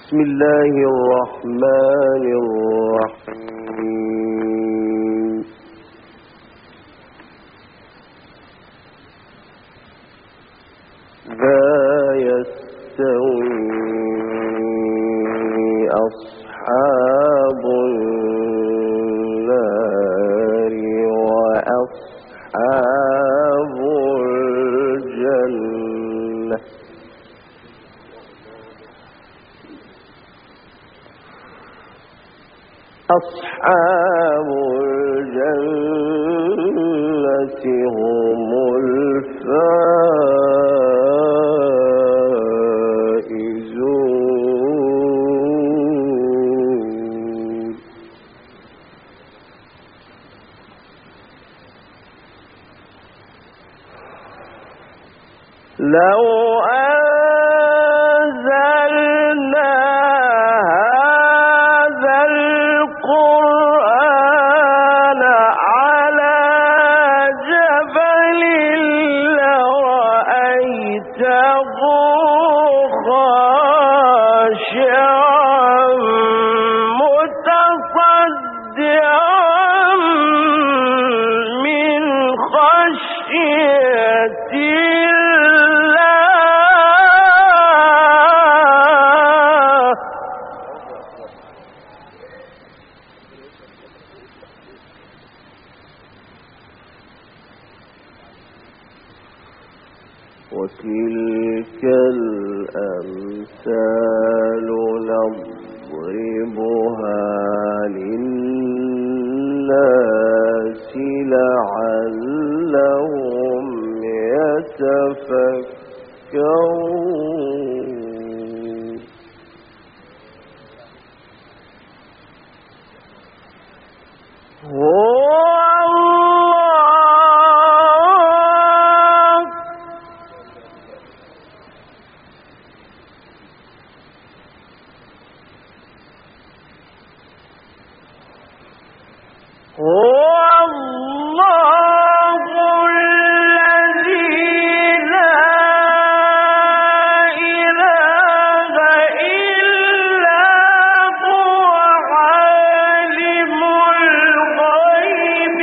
بسم الله الرحمن الرحيم. لا يستوي أصحاب النار وأصحاب الجنة أصحاب الجنة هم الفائزون. لو أنزلنا هذا القرآن على جبل لرأيته خاشعا متصدعا من خشية وتلك الأمثال نضربها للناس لعلهم يتفكرون. هو الله الذي لا إله إلا هو عالم الغيب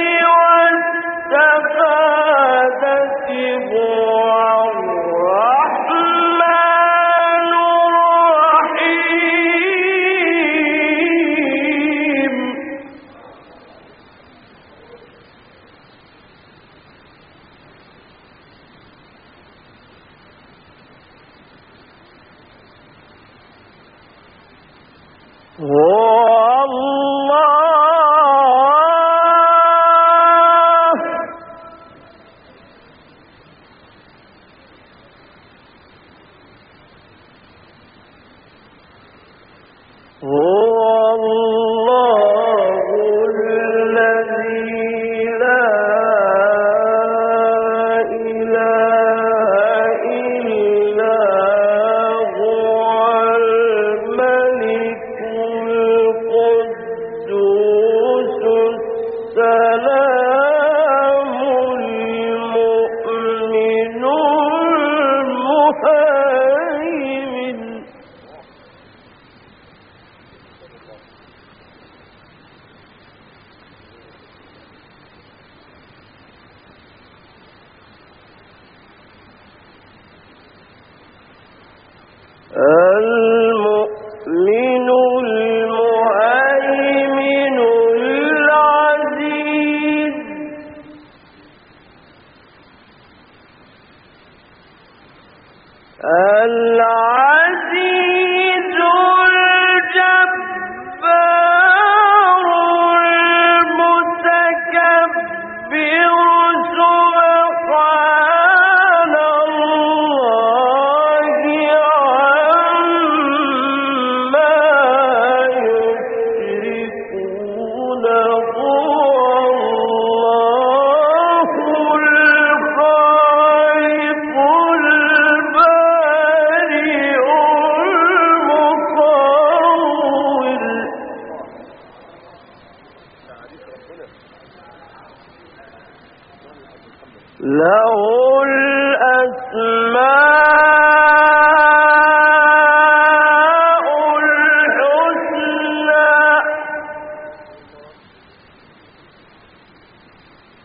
والشهادة هو الرحمن الرحيم. المؤمن المهيمن العزيز العزيز الجبار المتكبر سبحان الله عما يشركون. هو الله الخالق البارئ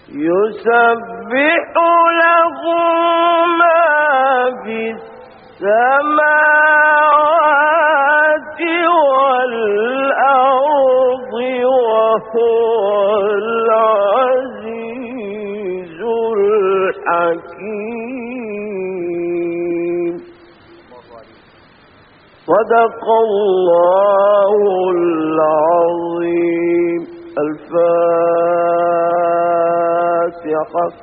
يسبح له ما في السماوات والأرض وهو العزيز الحكيم. صدق الله العظيم. الفاتحة.